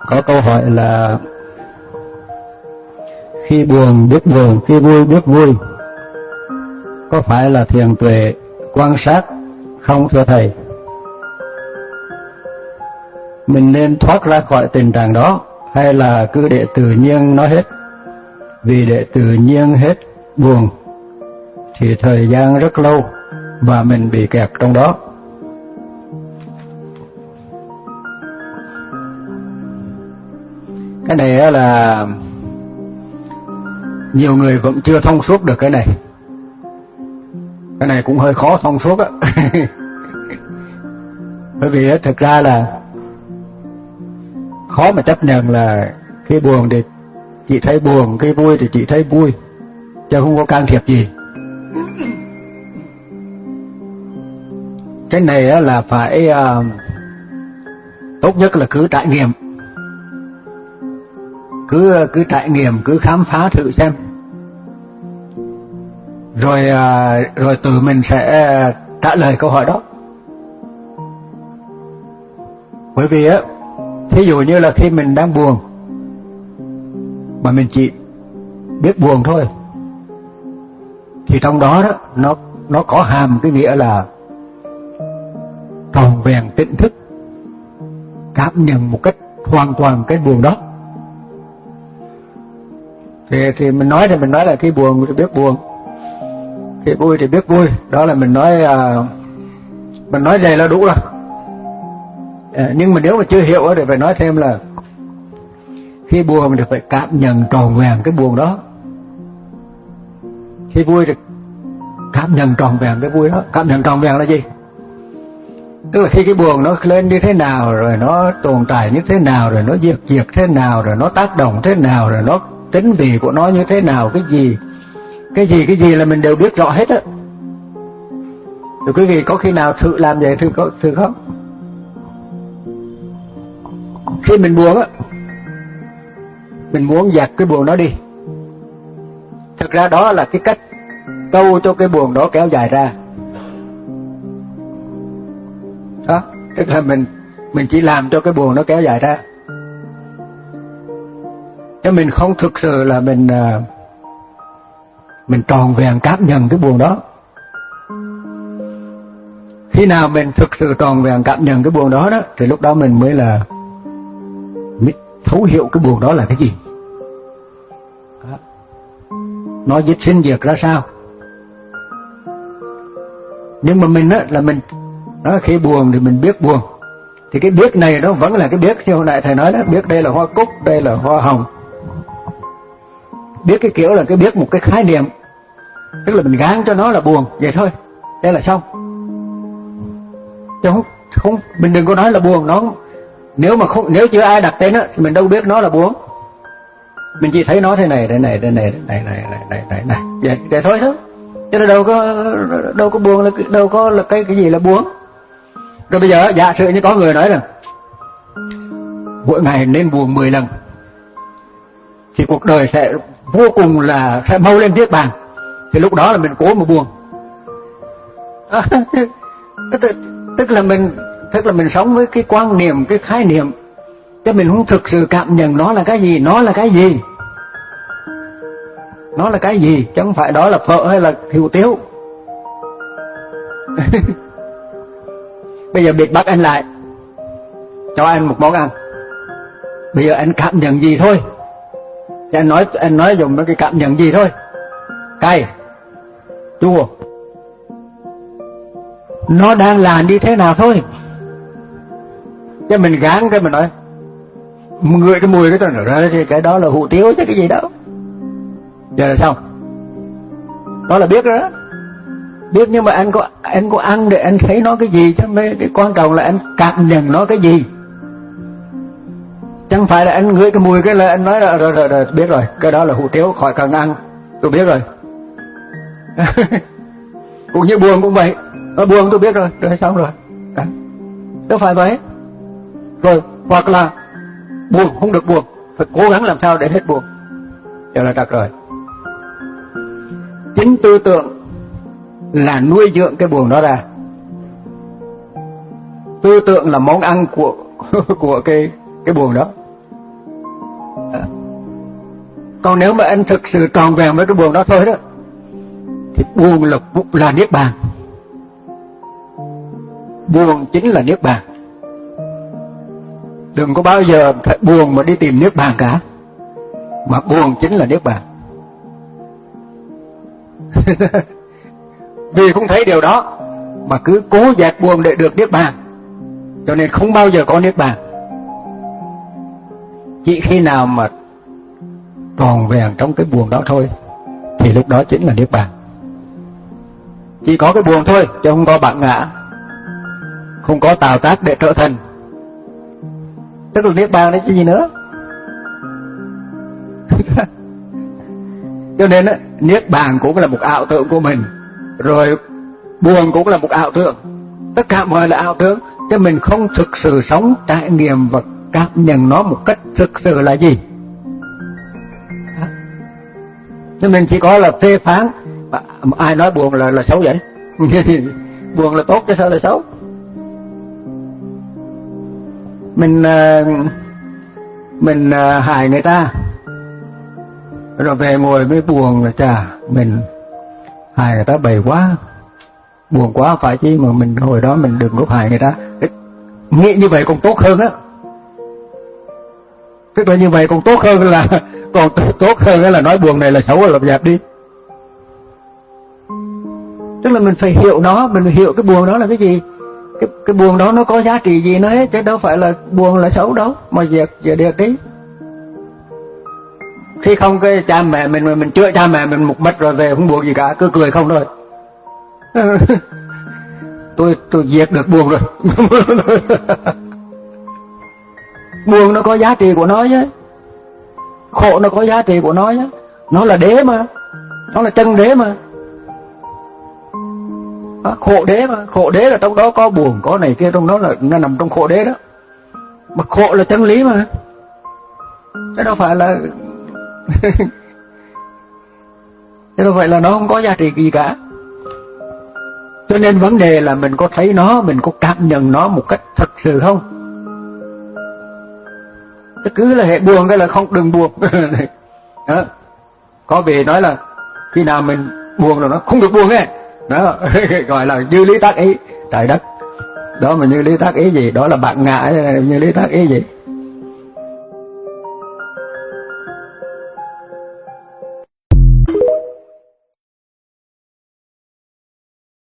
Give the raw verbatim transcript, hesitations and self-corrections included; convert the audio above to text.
có câu hỏi là khi buồn biết buồn, khi vui biết vui, có phải là thiền tuệ quan sát không thưa thầy? Mình nên thoát ra khỏi tình trạng đó hay là cứ để tự nhiên nó hết? Vì để tự nhiên hết buồn thì thời gian rất lâu và mình bị kẹt trong đó. Cái này là nhiều người vẫn chưa thông suốt được cái này. Cái này cũng hơi khó thông suốt á. Bởi vì thực ra là khó mà chấp nhận là khi buồn thì chị thấy buồn, khi vui thì chị thấy vui, chứ không có can thiệp gì. Cái này là phải uh, tốt nhất là cứ trải nghiệm, cứ cứ trải nghiệm, cứ khám phá thử xem, rồi uh, rồi tự mình sẽ trả lời câu hỏi đó. Bởi vì á, thí dụ như là khi mình đang buồn mà mình chỉ biết buồn thôi, thì trong đó đó nó nó có hàm cái nghĩa là tròn vẹn tỉnh thức, cảm nhận một cách hoàn toàn cái buồn đó. Thì thì mình nói thì mình nói là khi buồn thì biết buồn, khi vui thì biết vui, đó là mình nói uh, mình nói vậy là đủ rồi. À, nhưng mà nếu mà chưa hiểu thì phải nói thêm là khi buồn thì phải cảm nhận tròn vẹn cái buồn đó, khi vui thì cảm nhận tròn vẹn cái vui đó. Cảm nhận tròn vẹn là gì? Tức là khi cái buồn nó lên như thế nào, rồi nó tồn tại như thế nào, rồi nó diệt diệt thế nào, rồi nó tác động thế nào, rồi nó tính vị của nó như thế nào, cái gì cái gì cái gì là mình đều biết rõ hết á. Rồi quý vị có khi nào thử làm vậy thử có thử không? Khi mình buồn á, mình muốn dẹp cái buồn đó đi. Thực ra đó là cái cách câu cho cái buồn đó kéo dài ra. Đó, tức là mình mình chỉ làm cho cái buồn nó kéo dài ra, chứ mình không thực sự là mình mình tròn vẹn cảm nhận cái buồn đó. Khi nào mình thực sự tròn vẹn cảm nhận cái buồn đó đó, thì lúc đó mình mới là mới thấu hiểu cái buồn đó là cái gì, đó. Nó dứt sinh diệt ra sao. Nhưng mà mình á là mình đó, khi buồn thì mình biết buồn, thì cái biết này nó vẫn là cái biết như hồi nãy thầy nói đó, biết đây là hoa cúc, đây là hoa hồng. Biết cái kiểu là cái biết một cái khái niệm, tức là mình gán cho nó là buồn vậy thôi, đây là xong. Chứ không, không mình đừng có nói là buồn. Nó nếu mà không, nếu chưa ai đặt tên á thì mình đâu biết nó là buồn. Mình chỉ thấy nó thế này, thế này, thế này, thế này, này, này, này, này, này, vậy, vậy thôi thôi. Chứ đâu có đâu có buồn là đâu có là cái cái gì là buồn. Rồi bây giờ giả sử như có người nói rằng mỗi ngày nên buồn mười lần thì cuộc đời sẽ vô cùng là sẽ mau lên viết bàn, thì lúc đó là mình cố mà buồn. À, tức, tức là mình tức là mình sống với cái quan niệm, cái khái niệm, chứ mình không thực sự cảm nhận nó là cái gì, nó là cái gì, nó là cái gì, chứ không phải đó là phở hay là hủ tiếu. Bây giờ biệt bắt anh lại, cho anh một món ăn, bây giờ anh cảm nhận gì thôi, thì anh nói anh nói dùng cái cảm nhận gì thôi, cay, chua, nó đang là như thế nào thôi. Chứ mình gán cái mình nói ngửi cái mùi cái tôi nói thì cái đó là hủ tiếu chứ cái gì đâu. Giờ là xong, đó là biết rồi đó. Biết, nhưng mà anh có anh có ăn để anh thấy nó cái gì, chứ mấy cái quan trọng là anh cảm nhận nó cái gì. Chẳng phải là anh ngửi cái mùi cái là anh nói là rồi, rồi, rồi biết rồi, cái đó là hủ tiếu, khỏi cần ăn, tôi biết rồi. Cũng như buồn cũng vậy, nó buồn tôi biết rồi, rồi xong rồi. Đâu phải vậy. Rồi hoặc là buồn không được buồn, phải cố gắng làm sao để hết buồn, cho là trật rồi. Chính tư tưởng là nuôi dưỡng cái buồn đó ra. Tư tưởng là món ăn của của cái cái buồn đó. Còn nếu mà anh thực sự tròn vẹn với cái buồn đó thôi đó, thì buồn là là niết bàn. Buồn chính là niết bàn. Đừng có bao giờ buồn mà đi tìm niết bàn cả, mà buồn chính là niết bàn. Vì không thấy điều đó mà cứ cố dẹp buồn để được niết bàn, cho nên không bao giờ có niết bàn. Chỉ khi nào mà tròn vẹn trong cái buồn đó thôi thì lúc đó chính là niết bàn. Chỉ có cái buồn thôi, chứ không có bản ngã, không có tạo tác để trở thành, tức là niết bàn đấy chứ gì nữa. Cho nên á, niết bàn cũng là một ảo tưởng của mình, rồi buồn cũng là một ảo tưởng, tất cả mọi là ảo tưởng, chứ mình không thực sự sống, trải nghiệm và cảm nhận nó một cách thực sự là gì. Nên mình chỉ có là phê phán. Ai nói buồn là là xấu vậy? Buồn là tốt chứ sao là xấu? Mình mình hại người ta rồi về ngồi mới buồn là chà, mình hại người ta bầy quá, buồn quá phải chứ, mà mình hồi đó mình đừng có hại người ta. Nghĩ như vậy còn tốt hơn á, tức là như vậy còn tốt hơn là còn tốt hơn là nói buồn này là xấu là dẹp đi. Tức là mình phải hiểu nó, mình phải hiểu cái buồn đó là cái gì, cái cái buồn đó nó có giá trị gì nữa hết, chứ đâu phải là buồn là xấu đâu mà dẹp dẹp được đi. Khi không cái cha mẹ mình mình, mình chữa cha mẹ mình một mất rồi về không buồn gì cả, cứ cười không thôi. tôi tôi diệt được buồn rồi. Buồn nó có giá trị của nó chứ, khổ nó có giá trị của nó chứ, nó là đế mà, nó là chân đế mà. À, khổ đế mà, khổ đế là trong đó có buồn, có này kia, trong đó là nó nằm trong khổ đế đó. Mà khổ là chân lý mà, chứ đâu phải là chứ đâu phải là nó không có giá trị gì cả. Cho nên vấn đề là mình có thấy nó, mình có cảm nhận nó một cách thật sự không? Chứ cứ là hệ buồn cái là không, đừng buồn. Đó. Có vị nói là khi nào mình buồn rồi nó không được buồn ấy. Đó, gọi là như lý tác ý, trời đất. Đó mà như lý tác ý gì, đó là bạn ngã, như lý tác ý gì.